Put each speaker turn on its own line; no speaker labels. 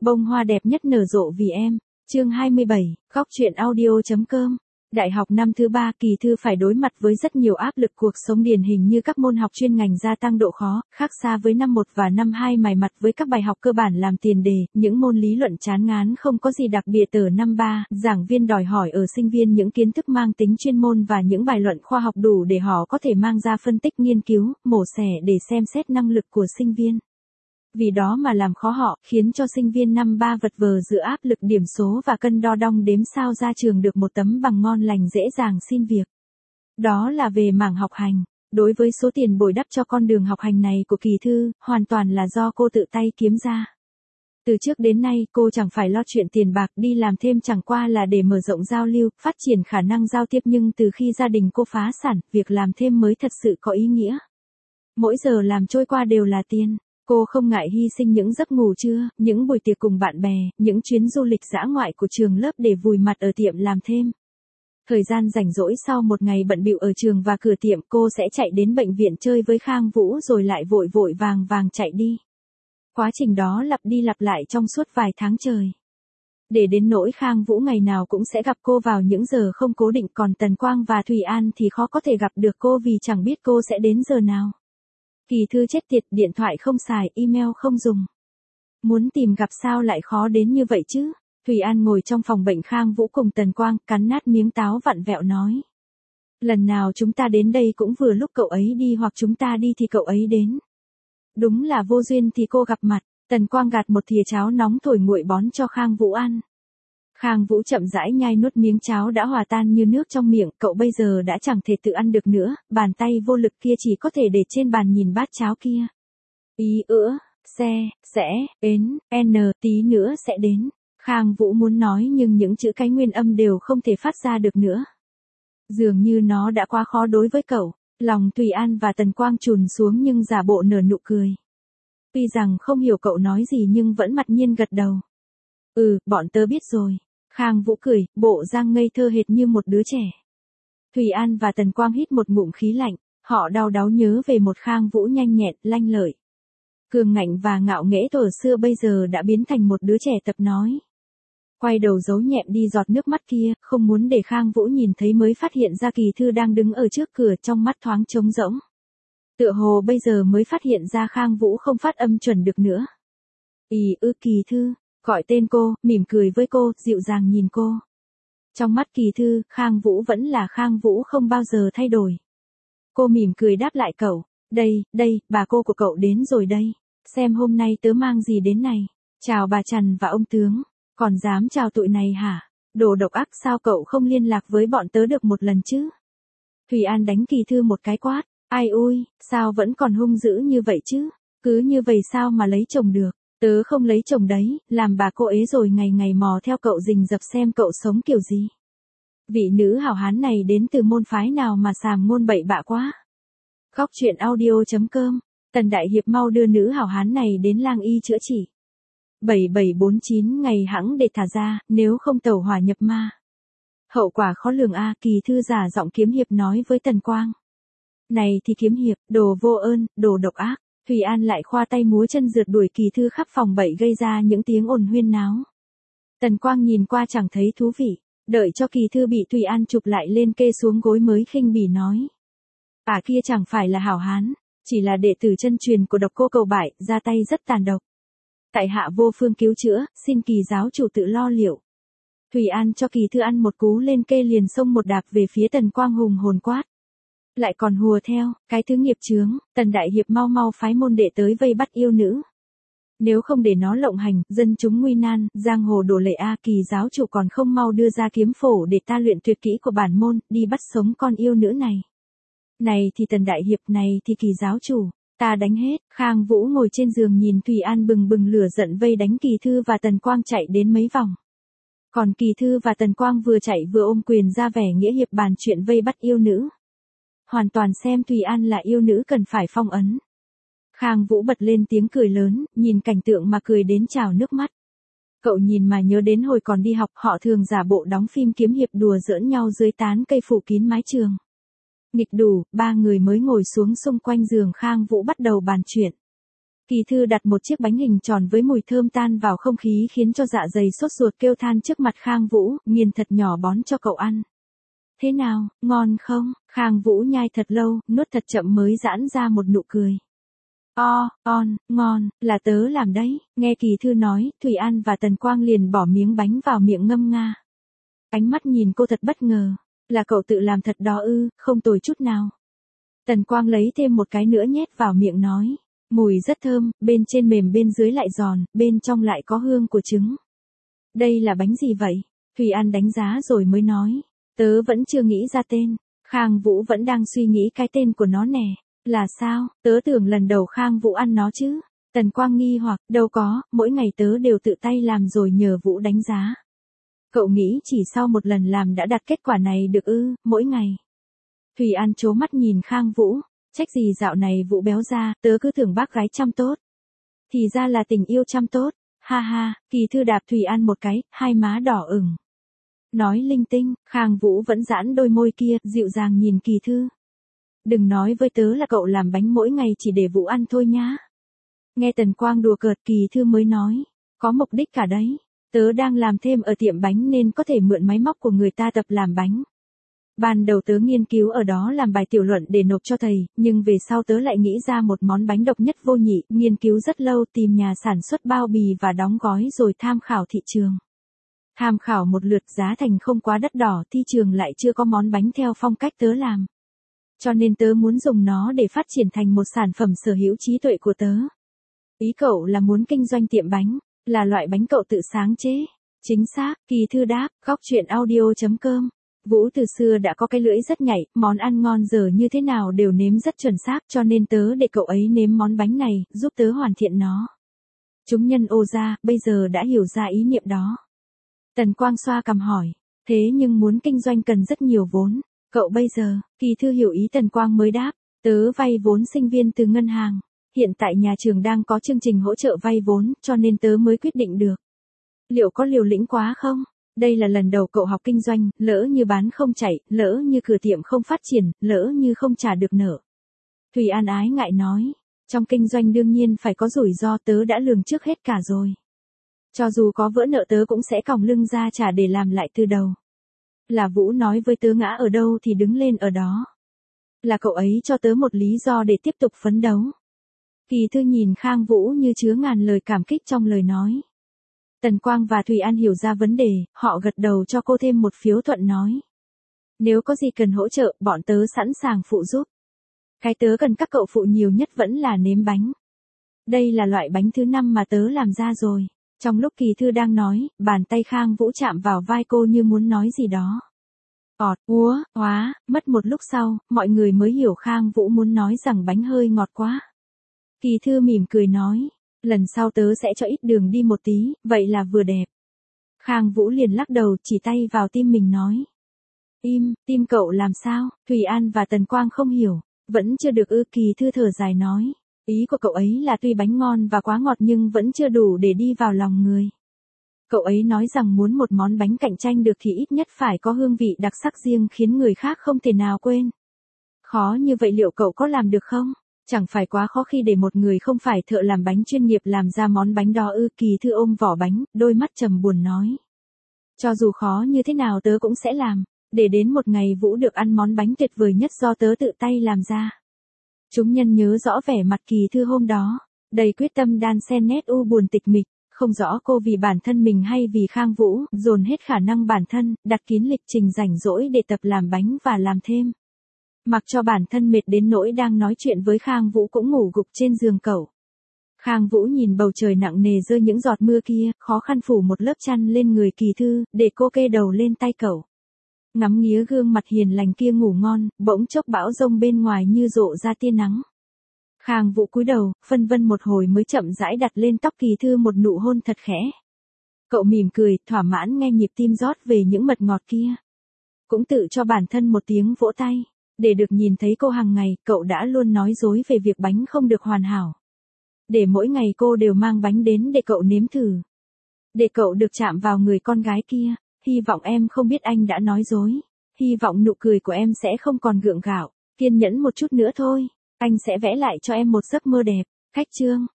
Bông hoa đẹp nhất nở rộ vì em. Chương 27, góc truyện audio.com. Đại học năm thứ 3, Kỳ Thư phải đối mặt với rất nhiều áp lực cuộc sống điển hình như các môn học chuyên ngành gia tăng độ khó, khác xa với năm 1 và năm 2 mài mặt với các bài học cơ bản làm tiền đề, những môn lý luận chán ngán không có gì đặc biệt ở năm 3, giảng viên đòi hỏi ở sinh viên những kiến thức mang tính chuyên môn và những bài luận khoa học đủ để họ có thể mang ra phân tích nghiên cứu, mổ xẻ để xem xét năng lực của sinh viên. Vì đó mà làm khó họ, khiến cho sinh viên năm 3 vật vờ giữa áp lực điểm số và cân đo đong đếm sao ra trường được một tấm bằng ngon lành dễ dàng xin việc. Đó là về mảng học hành. Đối với số tiền bồi đắp cho con đường học hành này của Kỳ Thư, hoàn toàn là do cô tự tay kiếm ra. Từ trước đến nay cô chẳng phải lo chuyện tiền bạc, đi làm thêm chẳng qua là để mở rộng giao lưu, phát triển khả năng giao tiếp, nhưng từ khi gia đình cô phá sản, việc làm thêm mới thật sự có ý nghĩa. Mỗi giờ làm trôi qua đều là tiền. Cô không ngại hy sinh những giấc ngủ trưa, những buổi tiệc cùng bạn bè, những chuyến du lịch dã ngoại của trường lớp để vùi mặt ở tiệm làm thêm. Thời gian rảnh rỗi sau một ngày bận bịu ở trường và cửa tiệm, cô sẽ chạy đến bệnh viện chơi với Khang Vũ rồi lại vội vội vàng vàng chạy đi. Quá trình đó lặp đi lặp lại trong suốt vài tháng trời. Để đến nỗi Khang Vũ ngày nào cũng sẽ gặp cô vào những giờ không cố định, còn Tần Quang và Thủy An thì khó có thể gặp được cô vì chẳng biết cô sẽ đến giờ nào. Kỳ Thư chết tiệt, điện thoại không xài, email không dùng. Muốn tìm gặp sao lại khó đến như vậy chứ? Thủy An ngồi trong phòng bệnh Khang Vũ cùng Tần Quang, cắn nát miếng táo vặn vẹo nói. Lần nào chúng ta đến đây cũng vừa lúc cậu ấy đi, hoặc chúng ta đi thì cậu ấy đến. Đúng là vô duyên thì cô gặp mặt. Tần Quang gạt một thìa cháo nóng thổi nguội bón cho Khang Vũ ăn. Khang Vũ chậm rãi nhai nuốt miếng cháo đã hòa tan như nước trong miệng, cậu bây giờ đã chẳng thể tự ăn được nữa, bàn tay vô lực kia chỉ có thể để trên bàn nhìn bát cháo kia. Ý ữa, sẽ, ến, n, tí nữa sẽ đến. Khang Vũ muốn nói nhưng những chữ cái nguyên âm đều không thể phát ra được nữa. Dường như nó đã quá khó đối với cậu. Lòng Thủy An và Tần Quang trùn xuống nhưng giả bộ nở nụ cười. Tuy rằng không hiểu cậu nói gì nhưng vẫn mặc nhiên gật đầu. Bọn tớ biết rồi. Khang Vũ cười, bộ dáng ngây thơ hệt như một đứa trẻ. Thủy An và Tần Quang hít một ngụm khí lạnh, họ đau đáu nhớ về một Khang Vũ nhanh nhẹn, lanh lợi. Cường ngạnh và ngạo nghễ thuở xưa bây giờ đã biến thành một đứa trẻ tập nói. Quay đầu giấu nhẹm đi giọt nước mắt kia, không muốn để Khang Vũ nhìn thấy mới phát hiện ra Kỳ Thư đang đứng ở trước cửa, trong mắt thoáng trống rỗng. Tựa hồ bây giờ mới phát hiện ra Khang Vũ không phát âm chuẩn được nữa. Kỳ Thư. Gọi tên cô, mỉm cười với cô, dịu dàng nhìn cô. Trong mắt Kỳ Thư, Khang Vũ vẫn là Khang Vũ, không bao giờ thay đổi. Cô mỉm cười đáp lại cậu. Đây, bà cô của cậu đến rồi đây. Xem hôm nay tớ mang gì đến này. Chào bà Trần và ông tướng. Còn dám chào tụi này hả? Đồ độc ác, sao cậu không liên lạc với bọn tớ được một lần chứ? Thủy An đánh Kỳ Thư một cái quát. Ai ui, sao vẫn còn hung dữ như vậy chứ? Cứ như vậy sao mà lấy chồng được? Tớ không lấy chồng đấy, làm bà cô ấy rồi ngày ngày mò theo cậu rình rập xem cậu sống kiểu gì. Vị nữ hảo hán này đến từ môn phái nào mà sàm ngôn bậy bạ quá. Góc truyện audio.com. Tần Đại Hiệp mau đưa nữ hảo hán này đến lang y chữa trị. 7749 ngày hẵng để thả ra, nếu không tẩu hỏa nhập ma. Hậu quả khó lường a. Kỳ Thư giả giọng kiếm hiệp nói với Tần Quang. Này thì kiếm hiệp, đồ vô ơn, đồ độc ác. Thủy An lại khoa tay múa chân rượt đuổi Kỳ Thư khắp phòng bệnh gây ra những tiếng ồn huyên náo. Tần Quang nhìn qua chẳng thấy thú vị, đợi cho Kỳ Thư bị Thủy An chụp lại lên kê xuống gối mới khinh bỉ nói. Kia chẳng phải là hảo hán, chỉ là đệ tử chân truyền của Độc Cô Cầu Bại, ra tay rất tàn độc. Tại hạ vô phương cứu chữa, xin Kỳ giáo chủ tự lo liệu. Thủy An cho Kỳ Thư ăn một cú lên kê liền xông một đạp về phía Tần Quang hùng hồn quát. Lại còn hùa theo, cái thứ nghiệp chướng, Tần Đại Hiệp mau phái môn đệ tới vây bắt yêu nữ. Nếu không để nó lộng hành, dân chúng nguy nan, giang hồ đổ lệ Kỳ giáo chủ còn không mau đưa ra kiếm phổ để ta luyện tuyệt kỹ của bản môn, đi bắt sống con yêu nữ này. Này thì Tần Đại Hiệp, này thì Kỳ giáo chủ, ta đánh hết. Khang Vũ ngồi trên giường nhìn Thủy An bừng bừng lửa giận vây đánh Kỳ Thư và Tần Quang chạy đến mấy vòng. Còn Kỳ Thư và Tần Quang vừa chạy vừa ôm quyền ra vẻ nghĩa hiệp bàn chuyện vây bắt yêu nữ. Hoàn toàn xem Thủy An là yêu nữ cần phải phong ấn. Khang Vũ bật lên tiếng cười lớn, nhìn cảnh tượng mà cười đến trào nước mắt. Cậu nhìn mà nhớ đến hồi còn đi học, họ thường giả bộ đóng phim kiếm hiệp đùa giỡn nhau dưới tán cây phủ kín mái trường. Nghịch đủ, ba người mới ngồi xuống xung quanh giường Khang Vũ bắt đầu bàn chuyện. Kỳ thư đặt một chiếc bánh hình tròn với mùi thơm tan vào không khí khiến cho dạ dày sốt ruột kêu than trước mặt Khang Vũ, nghiền thật nhỏ bón cho cậu ăn. Thế nào, ngon không? Khang Vũ nhai thật lâu, nuốt thật chậm mới giãn ra một nụ cười. Ngon, là tớ làm đấy. Nghe Kỳ thư nói, Thủy An và Tần Quang liền bỏ miếng bánh vào miệng ngâm nga. Ánh mắt nhìn cô thật bất ngờ. Là cậu tự làm thật đó ư, không tồi chút nào. Tần Quang lấy thêm một cái nữa nhét vào miệng nói. Mùi rất thơm, bên trên mềm bên dưới lại giòn, bên trong lại có hương của trứng. Đây là bánh gì vậy? Thủy An đánh giá rồi mới nói. Tớ vẫn chưa nghĩ ra tên. Khang Vũ vẫn đang suy nghĩ cái tên của nó nè. Là sao? Tớ tưởng lần đầu Khang Vũ ăn nó chứ. Tần Quang nghi hoặc, đâu có, mỗi ngày tớ đều tự tay làm rồi nhờ Vũ đánh giá. Cậu nghĩ chỉ sau một lần làm đã đạt kết quả này được ư, mỗi ngày. Thủy An trố mắt nhìn Khang Vũ. Trách gì dạo này Vũ béo ra, tớ cứ tưởng bác gái chăm tốt. Thì ra là tình yêu chăm tốt. Ha ha, Kỳ thư đạp Thủy An một cái, hai má đỏ ửng. Nói linh tinh, Khang Vũ vẫn giãn đôi môi kia, dịu dàng nhìn Kỳ thư. Đừng nói với tớ là cậu làm bánh mỗi ngày chỉ để Vũ ăn thôi nhá. Nghe Tần Quang đùa cợt, Kỳ thư mới nói. Có mục đích cả đấy. Tớ đang làm thêm ở tiệm bánh nên có thể mượn máy móc của người ta tập làm bánh. Ban đầu tớ nghiên cứu ở đó làm bài tiểu luận để nộp cho thầy, nhưng về sau tớ lại nghĩ ra một món bánh độc nhất vô nhị, nghiên cứu rất lâu tìm nhà sản xuất bao bì và đóng gói rồi tham khảo thị trường. Tham khảo một lượt giá thành không quá đắt đỏ, thị trường lại chưa có món bánh theo phong cách tớ làm. Cho nên tớ muốn dùng nó để phát triển thành một sản phẩm sở hữu trí tuệ của tớ. Ý cậu là muốn kinh doanh tiệm bánh, là loại bánh cậu tự sáng chế. Chính xác, Kỳ thư đáp, gocchuyenaudio.com. Vũ từ xưa đã có cái lưỡi rất nhạy, món ăn ngon dở như thế nào đều nếm rất chuẩn xác cho nên tớ để cậu ấy nếm món bánh này, giúp tớ hoàn thiện nó. Chúng nhân ô ra, bây giờ đã hiểu ra ý niệm đó. Tần Quang xoa cằm hỏi, thế nhưng muốn kinh doanh cần rất nhiều vốn. Cậu bây giờ, Kỳ thư hiểu ý Tần Quang mới đáp, tớ vay vốn sinh viên từ ngân hàng. Hiện tại nhà trường đang có chương trình hỗ trợ vay vốn cho nên tớ mới quyết định được. Liệu có liều lĩnh quá không? Đây là lần đầu cậu học kinh doanh, lỡ như bán không chạy, lỡ như cửa tiệm không phát triển, lỡ như không trả được nợ. Thủy An ái ngại nói, trong kinh doanh đương nhiên phải có rủi ro, tớ đã lường trước hết cả rồi. Cho dù có vỡ nợ tớ cũng sẽ còng lưng ra trả để làm lại từ đầu. Là Vũ nói với tớ ngã ở đâu thì đứng lên ở đó. Là cậu ấy cho tớ một lý do để tiếp tục phấn đấu. Kỳ thư nhìn Khang Vũ như chứa ngàn lời cảm kích trong lời nói. Tần Quang và Thủy An hiểu ra vấn đề, họ gật đầu cho cô thêm một phiếu thuận nói. Nếu có gì cần hỗ trợ, bọn tớ sẵn sàng phụ giúp. Cái tớ cần các cậu phụ nhiều nhất vẫn là nếm bánh. Đây là loại bánh thứ 5 mà tớ làm ra rồi. Trong lúc Kỳ thư đang nói, bàn tay Khang Vũ chạm vào vai cô như muốn nói gì đó. Mất một lúc sau, mọi người mới hiểu Khang Vũ muốn nói rằng bánh hơi ngọt quá. Kỳ thư mỉm cười nói. Lần sau tớ sẽ cho ít đường đi một tí, vậy là vừa đẹp. Khang Vũ liền lắc đầu chỉ tay vào tim mình nói. Tim cậu làm sao? Thủy An và Tần Quang không hiểu. Vẫn chưa được ư? Kỳ thư thở dài nói. Ý của cậu ấy là tuy bánh ngon và quá ngọt nhưng vẫn chưa đủ để đi vào lòng người. Cậu ấy nói rằng muốn một món bánh cạnh tranh được thì ít nhất phải có hương vị đặc sắc riêng khiến người khác không thể nào quên. Khó như vậy liệu cậu có làm được không? Chẳng phải quá khó khi để một người không phải thợ làm bánh chuyên nghiệp làm ra món bánh đó ư? Kỳ thư ôm vỏ bánh, đôi mắt trầm buồn nói. Cho dù khó như thế nào tớ cũng sẽ làm, để đến một ngày Vũ được ăn món bánh tuyệt vời nhất do tớ tự tay làm ra. Chúng nhân nhớ rõ vẻ mặt Kỳ thư hôm đó, đầy quyết tâm đan xen nét u buồn tịch mịch, không rõ cô vì bản thân mình hay vì Khang Vũ, dồn hết khả năng bản thân, đặt kín lịch trình rảnh rỗi để tập làm bánh và làm thêm. Mặc cho bản thân mệt đến nỗi đang nói chuyện với Khang Vũ cũng ngủ gục trên giường cậu. Khang Vũ nhìn bầu trời nặng nề rơi những giọt mưa kia, khó khăn phủ một lớp chăn lên người Kỳ thư, để cô kê đầu lên tay cậu. Ngắm nghía gương mặt hiền lành kia ngủ ngon, bỗng chốc bão rông bên ngoài như rộ ra tia nắng. Khang Vũ cúi đầu, phân vân một hồi mới chậm rãi đặt lên tóc Kỳ thư một nụ hôn thật khẽ. Cậu mỉm cười, thỏa mãn nghe nhịp tim rót về những mật ngọt kia. Cũng tự cho bản thân một tiếng vỗ tay. Để được nhìn thấy cô hàng ngày, cậu đã luôn nói dối về việc bánh không được hoàn hảo. Để mỗi ngày cô đều mang bánh đến để cậu nếm thử. Để cậu được chạm vào người con gái kia. Hy vọng em không biết anh đã nói dối. Hy vọng nụ cười của em sẽ không còn gượng gạo. Kiên nhẫn một chút nữa thôi. Anh sẽ vẽ lại cho em một giấc mơ đẹp. Khách chương.